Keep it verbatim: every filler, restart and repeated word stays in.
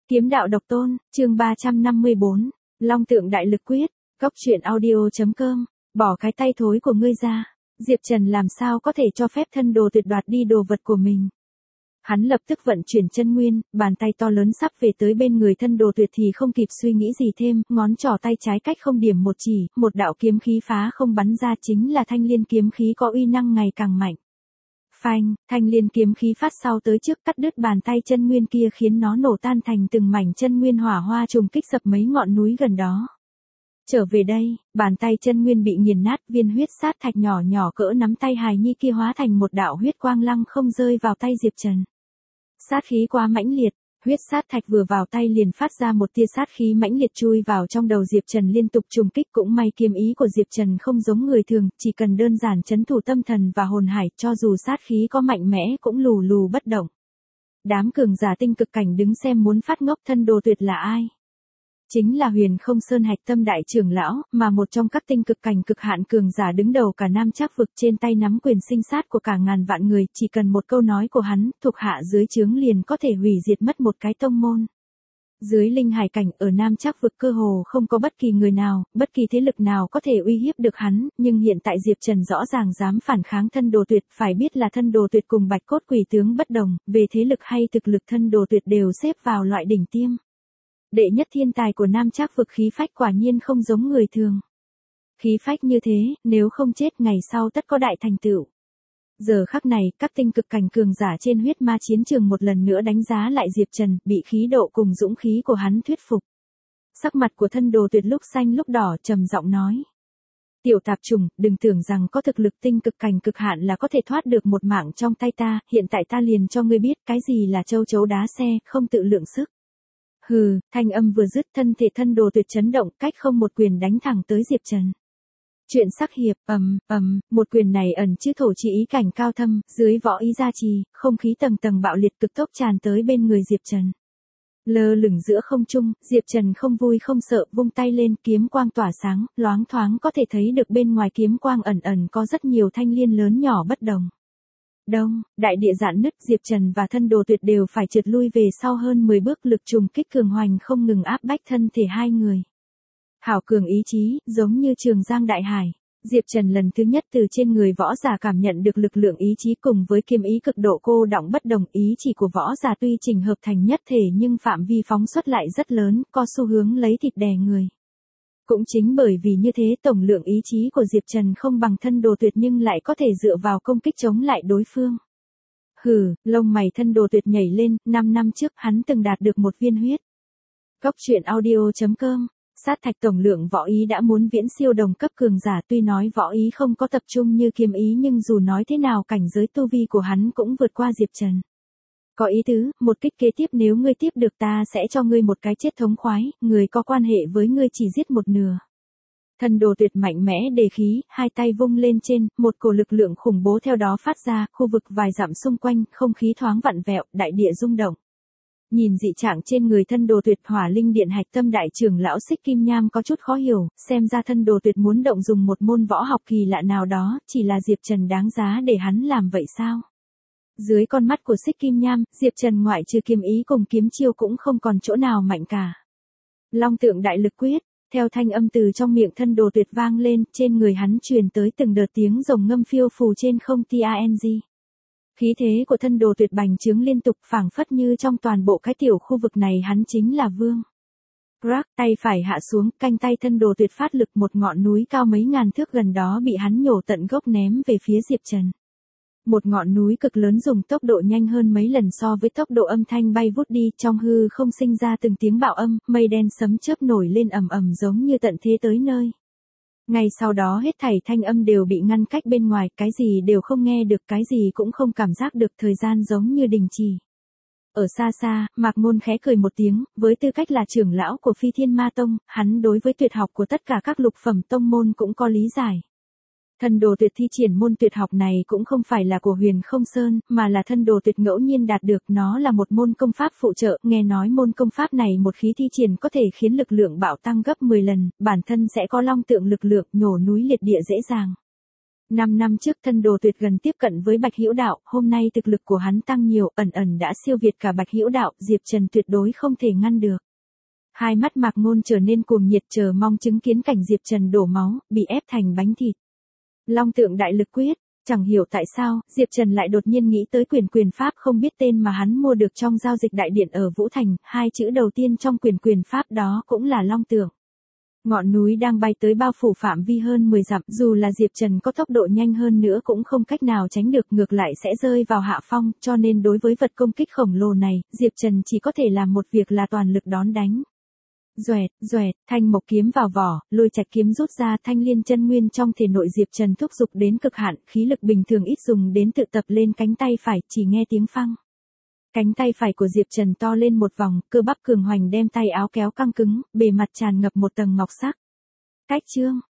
Kiếm đạo độc tôn, chương ba trăm năm mươi bốn, Long tượng đại lực quyết, góc truyện audio.com, bỏ cái tay thối của ngươi ra, Diệp Trần làm sao có thể cho phép thân đồ tuyệt đoạt đi đồ vật của mình. Hắn lập tức vận chuyển chân nguyên, bàn tay to lớn sắp về tới bên người thân đồ tuyệt thì không kịp suy nghĩ gì thêm, ngón trỏ tay trái cách không điểm một chỉ, một đạo kiếm khí phá không bắn ra chính là thanh liên kiếm khí có uy năng ngày càng mạnh. Phanh, thanh liên kiếm khí phát sau tới trước cắt đứt bàn tay chân nguyên kia khiến nó nổ tan thành từng mảnh chân nguyên hỏa hoa trùng kích sập mấy ngọn núi gần đó. Trở về đây, bàn tay chân nguyên bị nghiền nát, viên huyết sát thạch nhỏ nhỏ cỡ nắm tay hài nhi kia hóa thành một đạo huyết quang lăng không rơi vào tay Diệp Trần. Sát khí quá mãnh liệt, huyết sát thạch vừa vào tay liền phát ra một tia sát khí mãnh liệt chui vào trong đầu Diệp Trần liên tục trùng kích, cũng may kiếm ý của Diệp Trần không giống người thường, chỉ cần đơn giản trấn thủ tâm thần và hồn hải, cho dù sát khí có mạnh mẽ cũng lù lù bất động. Đám cường giả tinh cực cảnh đứng xem muốn phát ngốc, thân đồ tuyệt là ai? Chính là Huyền Không Sơn Hạch Tâm đại trưởng lão, mà một trong các tinh cực cảnh cực hạn cường giả đứng đầu cả Nam Trác vực, trên tay nắm quyền sinh sát của cả ngàn vạn người, chỉ cần một câu nói của hắn, thuộc hạ dưới trướng liền có thể hủy diệt mất một cái tông môn. Dưới linh hải cảnh ở Nam Trác vực cơ hồ không có bất kỳ người nào, bất kỳ thế lực nào có thể uy hiếp được hắn, nhưng hiện tại Diệp Trần rõ ràng dám phản kháng thân đồ tuyệt, phải biết là thân đồ tuyệt cùng Bạch Cốt Quỷ tướng bất đồng, về thế lực hay thực lực thân đồ tuyệt đều xếp vào loại đỉnh tiêm. Đệ nhất thiên tài của Nam Trác vực, khí phách quả nhiên không giống người thường. Khí phách như thế, nếu không chết ngày sau tất có đại thành tựu. Giờ khắc này, các tinh cực cảnh cường giả trên huyết ma chiến trường một lần nữa đánh giá lại Diệp Trần, bị khí độ cùng dũng khí của hắn thuyết phục. Sắc mặt của thân đồ tuyệt lúc xanh lúc đỏ, trầm giọng nói: Tiểu tạp trùng, đừng tưởng rằng có thực lực tinh cực cảnh cực hạn là có thể thoát được một mạng trong tay ta, hiện tại ta liền cho ngươi biết cái gì là châu chấu đá xe, không tự lượng sức. Hừ, thanh âm vừa dứt, thân thể thân đồ tuyệt chấn động, cách không một quyền đánh thẳng tới Diệp Trần. Chuyện sắc hiệp, ầm, ầm, một quyền này ẩn chứa thổ chi ý cảnh cao thâm, dưới võ ý gia trì, không khí tầng tầng bạo liệt cực tốc tràn tới bên người Diệp Trần. Lơ lửng giữa không trung, Diệp Trần không vui không sợ, vung tay lên, kiếm quang tỏa sáng, loáng thoáng có thể thấy được bên ngoài kiếm quang ẩn ẩn có rất nhiều thanh liên lớn nhỏ bất đồng. Đông, đại địa dạn nứt, Diệp Trần và thân đồ tuyệt đều phải trượt lui về sau hơn mười bước, lực trùng kích cường hoành không ngừng áp bách thân thể hai người. Hảo cường ý chí, giống như Trường Giang đại hải. Diệp Trần lần thứ nhất từ trên người võ giả cảm nhận được lực lượng ý chí cùng với kiếm ý cực độ cô đọng bất đồng. Ý chỉ của võ giả tuy trình hợp thành nhất thể nhưng phạm vi phóng xuất lại rất lớn, có xu hướng lấy thịt đè người. Cũng chính bởi vì như thế, tổng lượng ý chí của Diệp Trần không bằng thân đồ tuyệt nhưng lại có thể dựa vào công kích chống lại đối phương. Hừ, lông mày thân đồ tuyệt nhảy lên, năm năm trước hắn từng đạt được một viên huyết. Góc truyện audio.com, sát thạch tổng lượng võ ý đã muốn viễn siêu đồng cấp cường giả, tuy nói võ ý không có tập trung như kiếm ý nhưng dù nói thế nào cảnh giới tu vi của hắn cũng vượt qua Diệp Trần. Có ý tứ, một kích kế tiếp nếu ngươi tiếp được ta sẽ cho ngươi một cái chết thống khoái, người có quan hệ với ngươi chỉ giết một nửa. Thân đồ tuyệt mạnh mẽ đề khí, hai tay vung lên trên, một cổ lực lượng khủng bố theo đó phát ra, khu vực vài dặm xung quanh, không khí thoáng vặn vẹo, đại địa rung động. Nhìn dị trạng trên người thân đồ tuyệt, Hỏa Linh Điện Hạch Tâm đại trưởng lão Xích Kim Nham có chút khó hiểu, xem ra thân đồ tuyệt muốn động dùng một môn võ học kỳ lạ nào đó, chỉ là Diệp Trần đáng giá để hắn làm vậy sao? Dưới con mắt của Xích Kim Nham, Diệp Trần ngoại trừ kiếm ý cùng kiếm chiêu cũng không còn chỗ nào mạnh cả. Long tượng đại lực quyết, theo thanh âm từ trong miệng thân đồ tuyệt vang lên, trên người hắn truyền tới từng đợt tiếng rồng ngâm phiêu phù trên không tang. Khí thế của thân đồ tuyệt bành trướng liên tục, phảng phất như trong toàn bộ cái tiểu khu vực này hắn chính là vương. Crack, tay phải hạ xuống, canh tay thân đồ tuyệt phát lực, một ngọn núi cao mấy ngàn thước gần đó bị hắn nhổ tận gốc ném về phía Diệp Trần. Một ngọn núi cực lớn dùng tốc độ nhanh hơn mấy lần so với tốc độ âm thanh bay vút đi, trong hư không sinh ra từng tiếng bạo âm, mây đen sấm chớp nổi lên ầm ầm giống như tận thế tới nơi. Ngay sau đó hết thảy thanh âm đều bị ngăn cách bên ngoài, cái gì đều không nghe được, cái gì cũng không cảm giác được, thời gian giống như đình chỉ. Ở xa xa, Mạc Ngôn khẽ cười một tiếng, với tư cách là trưởng lão của Phi Thiên Ma Tông, hắn đối với tuyệt học của tất cả các lục phẩm tông môn cũng có lý giải. Thân đồ tuyệt thi triển môn tuyệt học này cũng không phải là của Huyền Không Sơn, mà là thân đồ tuyệt ngẫu nhiên đạt được, nó là một môn công pháp phụ trợ, nghe nói môn công pháp này một khí thi triển có thể khiến lực lượng bạo tăng gấp mười lần, bản thân sẽ có long tượng lực lượng, nhổ núi liệt địa dễ dàng. Năm năm trước thân đồ tuyệt gần tiếp cận với Bạch Hữu Đạo, hôm nay thực lực của hắn tăng nhiều, ẩn ẩn đã siêu việt cả Bạch Hữu Đạo, Diệp Trần tuyệt đối không thể ngăn được. Hai mắt Mạc Ngôn trở nên cuồng nhiệt chờ mong chứng kiến cảnh Diệp Trần đổ máu, bị ép thành bánh thịt. Long tượng đại lực quyết, chẳng hiểu tại sao, Diệp Trần lại đột nhiên nghĩ tới quyền quyền pháp không biết tên mà hắn mua được trong giao dịch đại điện ở Vũ Thành, hai chữ đầu tiên trong quyền quyền pháp đó cũng là long tượng. Ngọn núi đang bay tới bao phủ phạm vi hơn mười dặm, dù là Diệp Trần có tốc độ nhanh hơn nữa cũng không cách nào tránh được, ngược lại sẽ rơi vào hạ phong, cho nên đối với vật công kích khổng lồ này, Diệp Trần chỉ có thể làm một việc là toàn lực đón đánh. Doẹt, doẹt, thanh mộc kiếm vào vỏ, lôi trạch kiếm rút ra, thanh liên chân nguyên trong thể nội Diệp Trần thúc giục đến cực hạn, khí lực bình thường ít dùng đến tự tập lên cánh tay phải, chỉ nghe tiếng phăng. Cánh tay phải của Diệp Trần to lên một vòng, cơ bắp cường hoành đem tay áo kéo căng cứng, bề mặt tràn ngập một tầng ngọc sắc. Cách chương,